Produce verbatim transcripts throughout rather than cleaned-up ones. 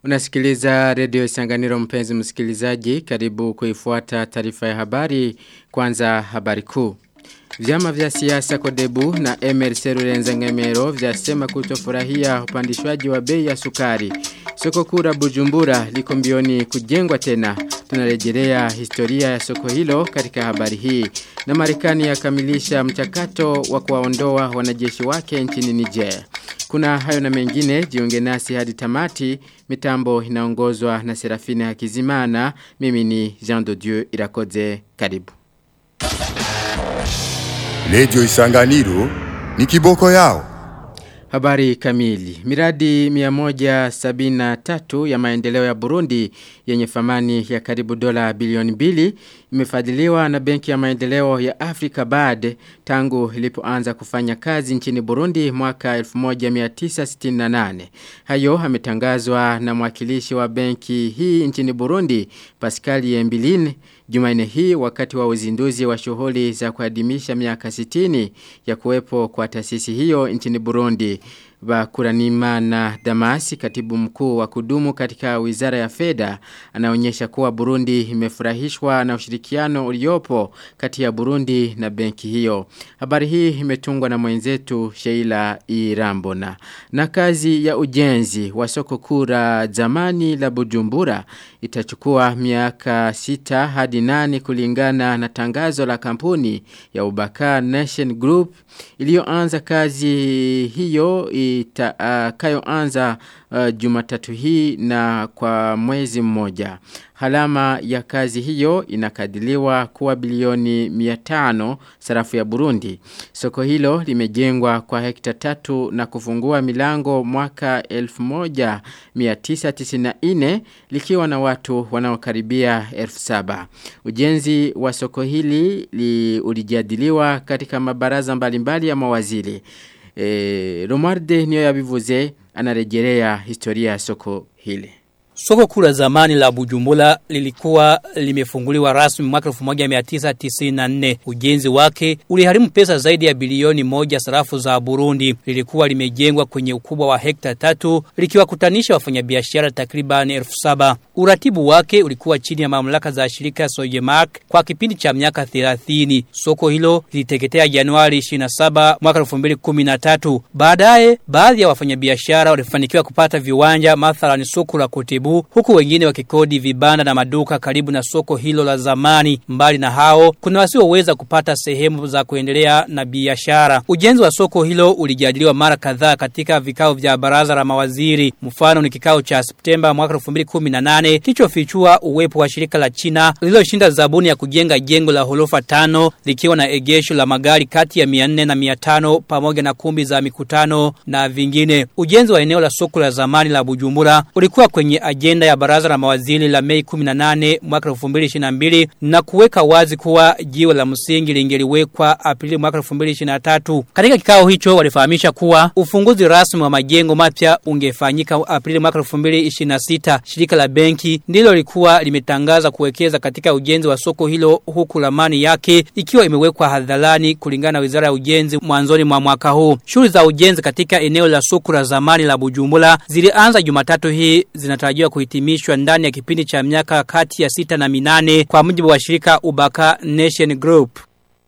Unasikiliza Radio Isanganiro mpenzi msikilizaji, karibu kuifuata taarifa ya habari. Kwanza habari kuu. Vyama vya siasa Kodebu na M R C Rurenzangemero vyasema kutofurahia upandishwaji wa bei ya sukari. Soko kuu la Bujumbura liko mbioni kujengwa tena. Tunarejelea historia ya soko hilo katika habari hii. Na Marekani yakamilisha mchakato wa kuwaondoa wanajeshi wake nchini Niger. Kuna hayo na mengine, jiunge nasi hadi tamati. Mitambo inaongozwa na Serafina Hakizimana. Mimi ni Jean de Dieu Irakoze. Karibu. Radio Isanganiro ni kiboko yao. Habari kamili. Miradi mia moja sabini na tatu ya maendeleo ya Burundi yenye thamani ya karibu dola bilioni mbili imefadhiliwa na Benki ya Maendeleo ya Afrika B A D tangu ilipoanza kufanya kazi nchini Burundi mwaka elfu moja mia tisa sitini na nane. Hayo ametangazwa na mwakilishi wa benki hii nchini Burundi, Pascal Yembilini, Jumanne hii wakati wa uzinduzi wa shughuli za kuadhimisha miaka sitini ya kuwepo kwa taasisi hiyo nchini Burundi. Bakuranima na Damasi, katibu mkuu wa kudumu katika Wizara ya Fedha, anaonyesha kuwa Burundi imefurahishwa na ushirikiano uliopo kati ya Burundi na benki hiyo. Habari hii imetungwa na mwenzetu Sheila Irambona. Na kazi ya ujenzi wa soko kuu la zamani la Bujumbura itachukua miaka sita hadi nane kulingana na tangazo la kampuni ya Ubaka Nation Group iliyoanza kazi hiyo itakayoanza uh, Jumatatu hii na kwa mwezi mmoja. Halama ya kazi hiyo inakadiliwa kuwa bilioni mia tano sarafu ya Burundi. Soko hilo limejengwa kwa hekta tatu na kufungua milango mwaka elfu moja mia tisa tisini na nne likiwa na watu wanaokaribia elfu saba. Ujenzi wa soko hili li ulijadiliwa katika mabaraza mbalimbali ya mawaziri. E, Romarde niyo yabivuze anarejelea historia ya soko hili. Soko kuu la zamani la Bujumbura lilikuwa limefunguliwa rasmi mwaka elfu moja mia tisa tisini na nne. Ujenzi wake uliharimu pesa zaidi ya bilioni moja sarafu za Burundi. Lilikuwa limejengwa kwenye ukubwa wa hekta tatu, likiwakutanisha wafanyabiashara takriban elfu saba. Uratibu wake ulikuwa chini ya mamlaka za shirika Sojemark kwa kipindi cha miaka thelathini. Soko hilo liliteketea Januari ishirini na saba mwaka elfu mbili kumi na tatu. Baadaye baadhi ya wafanyabiashara walifanikiwa kupata viwanja, mathalan soko la Kotebu, huku wengine wakikodi vibanda na maduka karibu na soko hilo la zamani. Mbali na hao, kuna wasioweza kupata sehemu za kuendelea na biashara. Ujenzi wa soko hilo ulijadiliwa mara kadhaa katika vikao vya baraza la mawaziri. Mfano ni kikao cha Septemba mwaka elfu mbili kumi na nane kilichofichua uwepo wa shirika la China lililoshinda zabuni ya kujenga jengo la horofa tano likiwa na egesho la magari kati ya mia nne na mia tano pamoja na kumbi za mikutano na vingine. Ujenzi wa eneo la soko la zamani la Bujumbura ulikuwa kwenye agenda ya baraza la mawaziri la Mei kumi na nane mwaka elfu mbili ishirini na mbili na kuweka wazi kuwa jiwe la msingi lingeliwekwa Aprili mwaka elfu mbili ishirini na tatu. Katika kikao hicho walifahamisha kuwa ufunguzi rasmi wa majengo mapya ungefanyika Aprili mwaka elfu mbili ishirini na sita. Shirika la benki ndilo lilikuwa limetangaza kuwekeza katika ujenzi wa soko hilo, huku ramani yake ikiwa imewekwa hadharani kulingana na Wizara ya Ujenzi mwanzoni mwa mwaka huu. Shughuli za ujenzi katika eneo la soko la zamani la Bujumbura zilianza Jumatatu hii, zinatarajiwa kuhitimishwa ndani ya kipindi cha miaka kati ya sita na minane kwa mujibu wa shirika Ubaka Nation Group.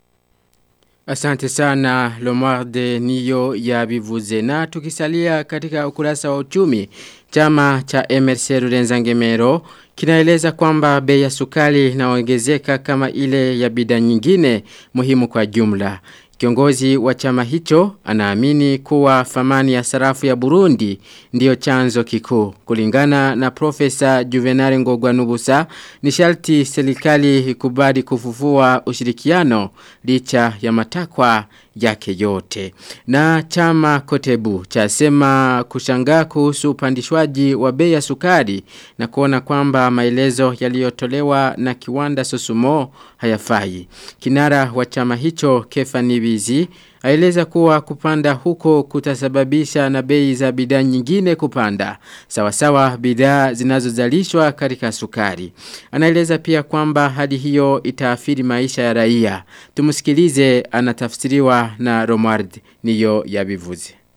Asante sana Lomarde niyo ya bivuze. Na tukisalia katika ukurasa wa uchumi, chama cha M R C Rurenzangemero kinaeleza kwamba bei ya sukari inaongezeka kama ile ya bidhaa nyingine muhimu kwa jumla. Kiongozi wa chama hicho anaamini kuwa thamani ya sarafu ya Burundi ndiyo chanzo kikuu. Kulingana na Profesa Juvenal Ngogwanubusa, ni sharti serikali ikubali kufufua ushirikiano licha ya matakwa yake yote. Na chama Kotebu chasema kushangaa kuhusu upandishwaji wa bei ya sukari na kuona kwamba maelezo yaliyotolewa na kiwanda Sosumo hayafai. Kinara wa chama hicho Kefa Nibizi aeleza kuwa kupanda huko kutasababisha na bei za bidhaa nyingine kupanda, sawa sawa bidhaa zinazozalishwa katika sukari. Anaeleza pia kwamba hadi hiyo itaathiri maisha ya raia. Tumusikilize, anatafsiriwa na Romard niyo yabivuze.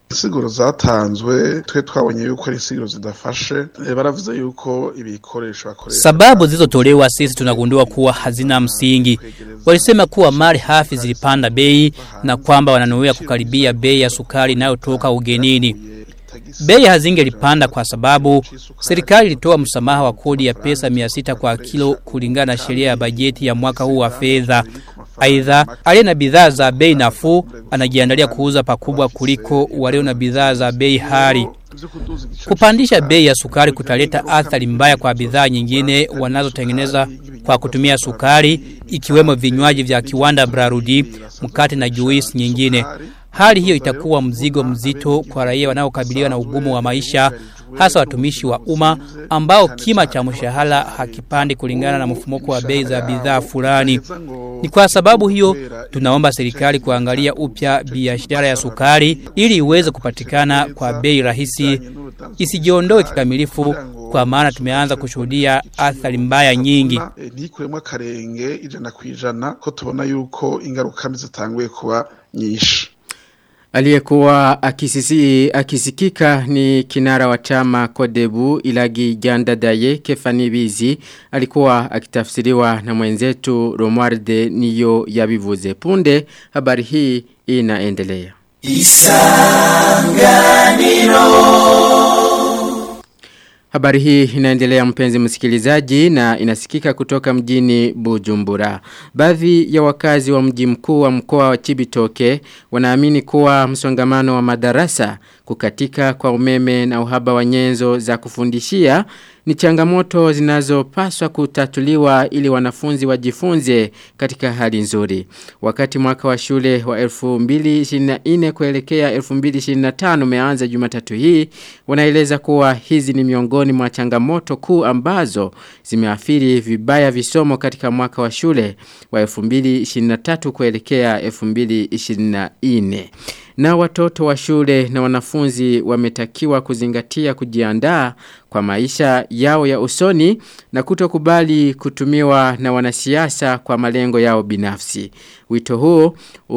Insiguro zatanzwe twe twabonye yuko ari insiguro zidafashe, baravuze yuko ibikoresho bakoresha. Sababu zilizotolewa sisi tunagundua kuwa hazina msingi. Walisema kuwa mali hafi zilipanda bei na kwamba wananuia kukaribia bei ya sukari inayotoka ugenini. Bei hazingelipanda kwa sababu serikali ilitoa msamaha wa kodi ya pesa mia sita kwa kilo kulingana na sheria ya bajeti ya mwaka huu wa fedha. Aidha, aliye na bidhaa za bei nafuu anajiandalia kuuza pakubwa kuliko walio na bidhaa za bei hali. Kupandisha bei ya sukari kutaleta athari mbaya kwa bidhaa nyingine wanazotengeneza kwa kutumia sukari, ikiwemo vinywaji vya kiwanda Brarudi, mkate na juisi nyingine. Hali hiyo itakuwa mzigo mzito kwa raia wanaokabiliwa na ugumu wa maisha, hasa watumishi wa umma ambao kima cha mshahara hakipandi kulingana na mfumuko wa bei za bidhaa fulani. Ni kwa sababu hiyo tunaomba serikali kuangalia upya biashara ya sukari ili iweze kupatikana kwa bei rahisi, isijiondoe kikamilifu, kwa maana tumeanza kushuhudia athari mbaya nyingi. Ntikuremwa akarenge ijana kwijana ko tubona yuko ingaruka zitanguye kuba nyinshi. Aliyekuwa akisisi akisikika ni kinara wa chama Kodebu Ilagi Jandadaye Kefanibizi, alikuwa akitafsiriwa na mwenzetu Romualde Niyo yabivuze. Punde habari hii inaendelea. Isanganiro. Habari hii inaendelea mpenzi msikilizaji na inasikika kutoka mjini Bujumbura. Baadhi ya wakazi wa mji mkuu wa mkoa wa Chibitoke wanaamini kuwa msongamano wa madarasa, kukatika kwa umeme na uhaba wa nyenzo za kufundishia ni changamoto zinazopaswa kutatuliwa ili wanafunzi wajifunze katika hali nzuri. Wakati mwaka wa shule wa elfu mbili ishirini na nne kuelekea elfu mbili ishirini na tano umeanza Jumatatu hii, wanaeleza kuwa hizi ni miongoni mwa changamoto kuu ambazo zimeathiri vibaya visomo katika mwaka wa shule wa elfu mbili ishirini na tatu kuelekea elfu mbili ishirini na nne. Na watoto wa shule na wanafunzi wametakiwa kuzingatia kujiandaa kwa maisha yao ya usoni na kutokubali kutumiwa na wanasiasa kwa malengo yao binafsi. Wito huu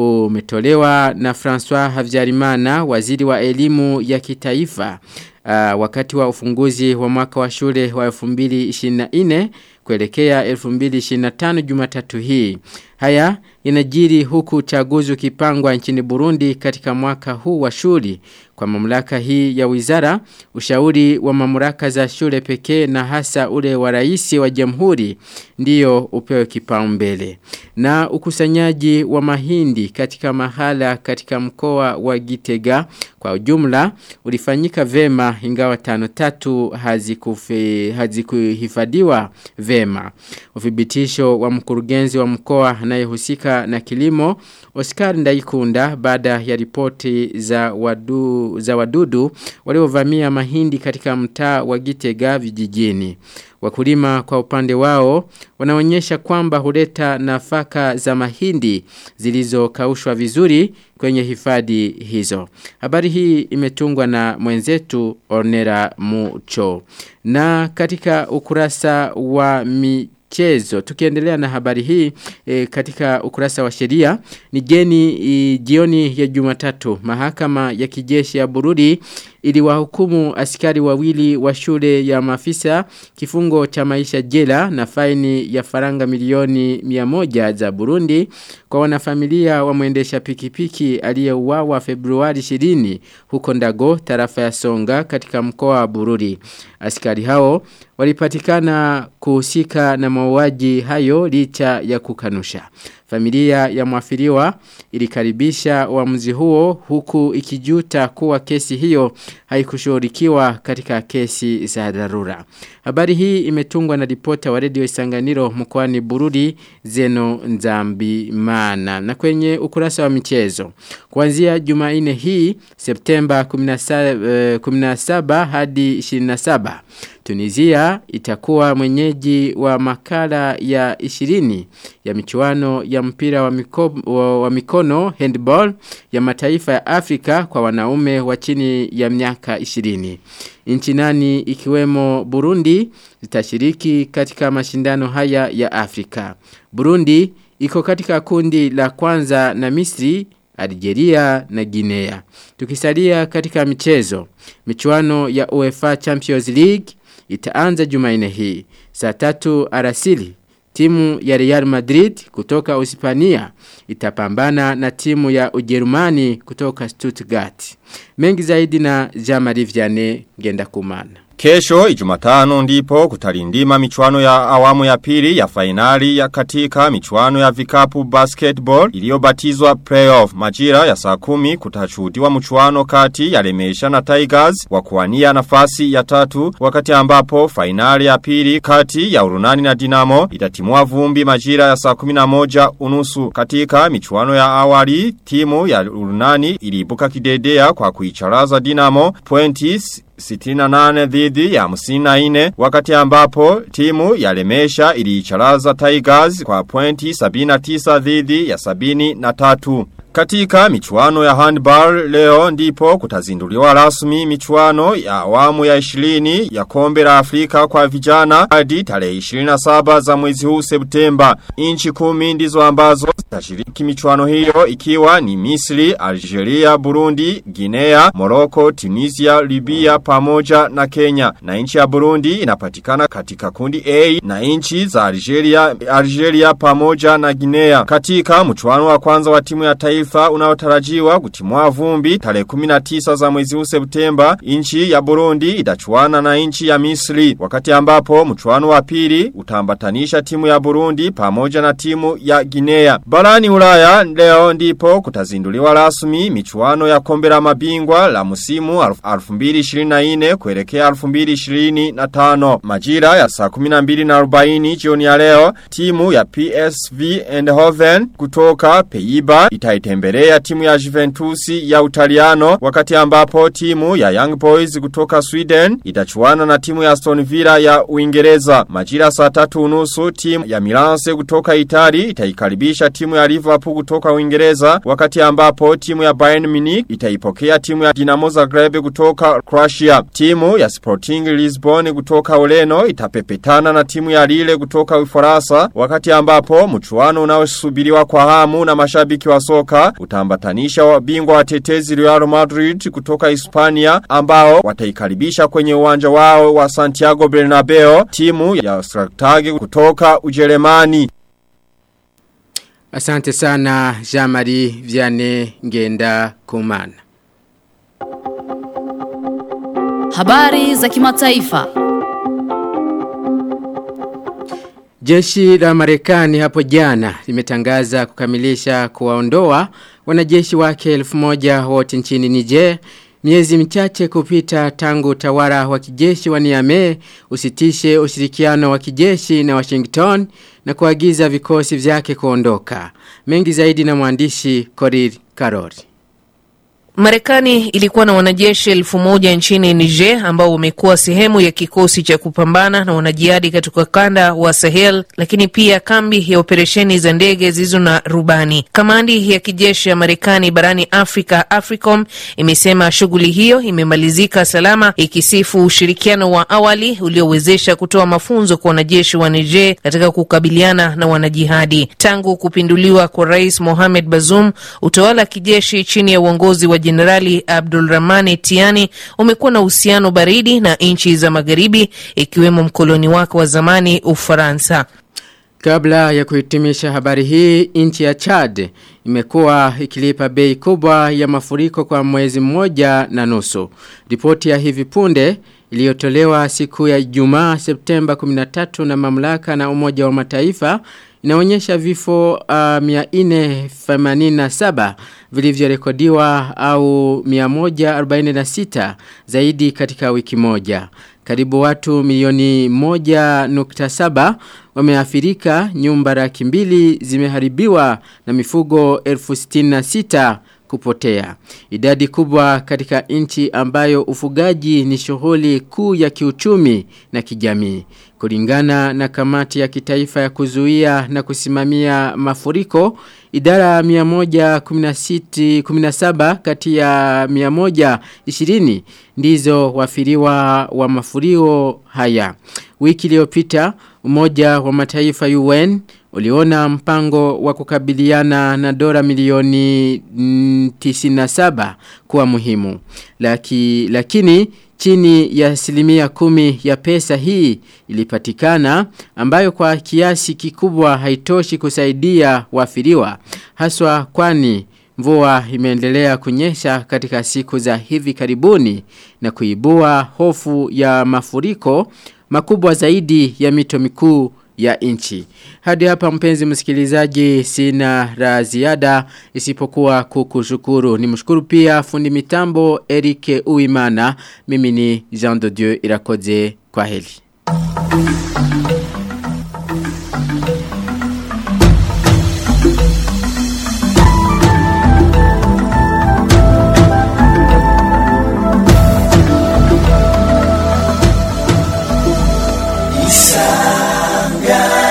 umetolewa na François Havyarimana, waziri wa elimu ya kitaifa, uh, wakati wa ufunguzi wa mwaka wa shule wa elfu mbili ishirini na nne kuelekea elfu mbili ishirini na tano Jumatatu hii. Haya inajiri huku uchaguzi ukipangwa nchini Burundi katika mwaka huu wa shule. Kwa mamlaka hii ya wizara, ushauri wa mamlaka za shule pekee na hasa ule wa rais wa jamhuri ndiyo upewe kipaumbele. Na ukusanyaji wa mahindi katika mahala katika mkoa wa Gitega kwa ujumla ulifanyika vema, ingawa tano tatu hazikufi hazikuhifadhiwa vema. Uthibitisho wa mkurugenzi wa mkoa anayehusika na kilimo Oscar Ndaikunda baada ya ripoti za wadu, za wadudu waliovamia mahindi katika mtaa wa Gitega vijijini. Wakulima kwa upande wao wanaonyesha kwamba huleta nafaka za mahindi zilizokaushwa vizuri kwenye hifadhi hizo. Habari hii imetungwa na mwenzetu Ornera Mucho. Na katika ukurasa wa mi Chezo, tukiendelea na habari hii e, katika ukurasa wa sheria ni jeni e, jioni ya Jumatatu mahakama ya kijeshi ya Burundi iliwahukumu askari wawili wa shule ya maafisa kifungo cha maisha jela na faini ya faranga milioni mia moja za Burundi kwa wanafamilia wa mwendesha pikipiki aliyeuawa Februari ishirini huko Ndago, tarafa ya Songa katika mkoa wa Bururi. Askari hao walipatikana kuhusika na mauaji hayo licha ya kukanusha. Familia ya mwafiriwa ilikaribisha uamuzi huo huku ikijuta kuwa kesi hiyo haikushughulikiwa katika kesi za dharura. Habari hii imetungwa na ripota wa Radio Isanganiro mkoani Bururi Zeno Nzambimana. Na kwenye ukurasa wa michezo, kuanzia Jumanne hii Septemba kumi na saba hadi ishirini na saba Tunisia itakuwa mwenyeji wa makala ya ishirini ya michuano ya mpira wa, miko, wa, wa mikono handball ya mataifa ya Afrika kwa wanaume wa chini ya miaka ishirini. Nchi nane ikiwemo Burundi zitashiriki katika mashindano haya ya Afrika. Burundi iko katika kundi la kwanza na Misri Algeria na Guinea. Tukisalia katika michezo, michuano ya UEFA Champions League itaanza Jumanne hii saa tatu alasiri. Timu ya Real Madrid kutoka Uhispania itapambana na timu ya Ujerumani kutoka Stuttgart. Mengi zaidi na Jean-Marie Vianney Ngendakumana. Kesho Ijumatano ndipo kutalindima michuano ya awamu ya pili ya fainali ya katika michuano ya vikapu basketball iliyobatizwa playoff. Majira ya saa kumi kutashuhudiwa mchuano kati ya Lemesha na Tigers wa kuwania nafasi ya tatu, wakati ambapo fainali ya pili kati ya Urunani na Dinamo itatimua vumbi majira ya saa kumi na moja unusu. Katika michuano ya awali timu ya Urunani iliibuka kidedea kwa kuicharaza Dinamo pointi sitini na nane dhidi ya hamsini na nne, wakati ambapo timu ya Lemesha iliicharaza Tigers kwa pointi sabini na tisa dhidi ya sabini na tatu. Katika michuano ya handball leo ndipo kutazinduliwa rasmi michuano ya awamu ya ishirini ya kombe la Afrika kwa vijana hadi tarehe ishirini na saba za mwezi huu Septemba. Inchi kumi ndizo ambazo zitashiriki michuano hiyo, ikiwa ni Misri, Algeria, Burundi, Guinea, Morocco, Tunisia, Libya pamoja na Kenya. Na inchi ya Burundi inapatikana katika kundi A na inchi za Algeria, Algeria pamoja na Guinea. Katika mchuano wa kwanza wa timu ya taifa unaotarajiwa kutimua vumbi tarehe kumi na tisa za mwezi huu Septemba, inchi ya Burundi itachuana na inchi ya Misri, wakati ambapo mchuano wa pili utaambatanisha timu ya Burundi pamoja na timu ya Guinea. Barani Ulaya leo ndipo kutazinduliwa rasmi michuano ya kombe la mabingwa la msimu elfu mbili ishirini na nne kuelekea elfu mbili ishirini na tano. Majira ya saa kumi na mbili na arobaini jioni ya leo, timu ya P S V Eindhoven kutoka Peiba itaitembelea timu ya Juventus ya Utaliano, wakati ambapo timu ya Young Boys kutoka Sweden itachuana na timu ya Aston Villa ya Uingereza. Majira saa tatu unusu timu ya Milanse kutoka Itali itaikaribisha timu ya Liverpool kutoka Uingereza, wakati ambapo timu ya Bayern Munich itaipokea timu ya Dinamo Zagreb kutoka Croatia. Timu ya Sporting Lisbon kutoka Ureno itapepetana na timu ya Lille kutoka Ufaransa, wakati ambapo mchuano unaosubiriwa kwa hamu na mashabiki wa soka utaambatanisha wabingwa watetezi Real Madrid kutoka Hispania, ambao wataikaribisha kwenye uwanja wao wa Santiago Bernabeu timu ya Strasbourg kutoka Ujerumani. Asante sana Jean-Marie Vianney Ngendakumana. Habari za kimataifa. Jeshi la Marekani hapo jana limetangaza kukamilisha kuwaondoa wanajeshi wake elfu moja wote nchini Niger, miezi michache kupita tangu utawala wa kijeshi wa Niamey usitishe ushirikiano wa kijeshi na Washington na kuagiza vikosi vyake kuondoka. Mengi zaidi na mwandishi Korir Karori. Marekani ilikuwa na wanajeshi elfu moja nchini Niger ambao wamekuwa sehemu ya kikosi cha kupambana na wanajihadi katika kanda wa Sahel, lakini pia kambi ya operesheni za ndege zisizo na rubani. Kamandi ya kijeshi ya Marekani barani Afrika, AFRICOM, imesema shughuli hiyo imemalizika salama, ikisifu ushirikiano wa awali uliowezesha kutoa mafunzo kwa wanajeshi wa Niger katika kukabiliana na wanajihadi. Tangu kupinduliwa kwa Rais Mohamed Bazoum, utawala kijeshi chini ya uongozi wa Jenerali Abdulrahman Tiani umekuwa na uhusiano baridi na nchi za magharibi, ikiwemo mkoloni wake wa zamani Ufaransa. Kabla ya kuhitimisha habari hii, nchi ya Chad imekuwa ikilipa bei kubwa ya mafuriko kwa mwezi mmoja na nusu. Ripoti ya hivi punde iliyotolewa siku ya Ijumaa Septemba kumi na tatu na mamlaka na Umoja wa Mataifa inaonyesha vifo uh, mia nne themanini na saba vilivyorekodiwa au mia moja arobaini na sita zaidi katika wiki moja. Karibu watu milioni moja nukta saba wameathirika, nyumba laki mbili zimeharibiwa na mifugo elfu sitini na sita kupotea. Idadi kubwa katika nchi ambayo ufugaji ni shughuli kuu ya kiuchumi na kijamii. Kulingana na kamati ya kitaifa ya kuzuia na kusimamia mafuriko, idara mia moja kumi na saba kati ya mia moja ishirini ndizo wafiriwa wa mafuriko haya. Wiki iliyopita Umoja wa Mataifa U N uliona mpango wa kukabiliana na dola milioni tisini na saba kuwa muhimu. Laki, lakini chini ya asilimia kumi ya pesa hii ilipatikana ambayo kwa kiasi kikubwa haitoshi kusaidia wafiriwa. Haswa kwani mvua imeendelea kunyesha katika siku za hivi karibuni na kuibua hofu ya mafuriko makubwa zaidi ya mito mikuu ya inchi. Hadi hapa mpenzi msikilizaji sina la ziada isipokuwa kukushukuru. Nimshukuru pia fundi mitambo Eric Uimana. Mimi ni Jean de Dieu Irakoze. Kwa heri. Yeah.